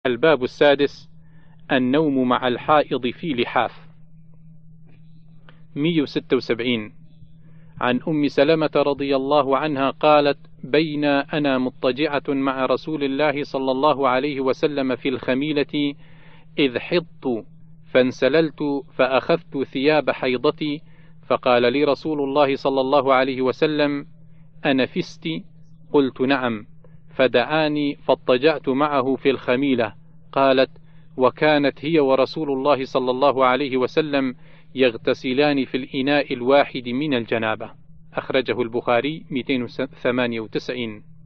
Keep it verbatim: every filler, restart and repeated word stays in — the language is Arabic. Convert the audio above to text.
الباب السادس: النوم مع الحائض في لحاف. مئة وستة وسبعين. عن أم سلمة رضي الله عنها قالت: بين أنا مضطجعة مع رسول الله صلى الله عليه وسلم في الخميلة إذ حضت فانسللت فأخذت ثياب حيضتي، فقال لي رسول الله صلى الله عليه وسلم: أنفست؟ قلت نعم، فدعاني فاضطجعت معه في الخميلة. قالت: وكانت هي ورسول الله صلى الله عليه وسلم يغتسلان في الإناء الواحد من الجنابة. أخرجه البخاري مئتين وثمانية وتسعين.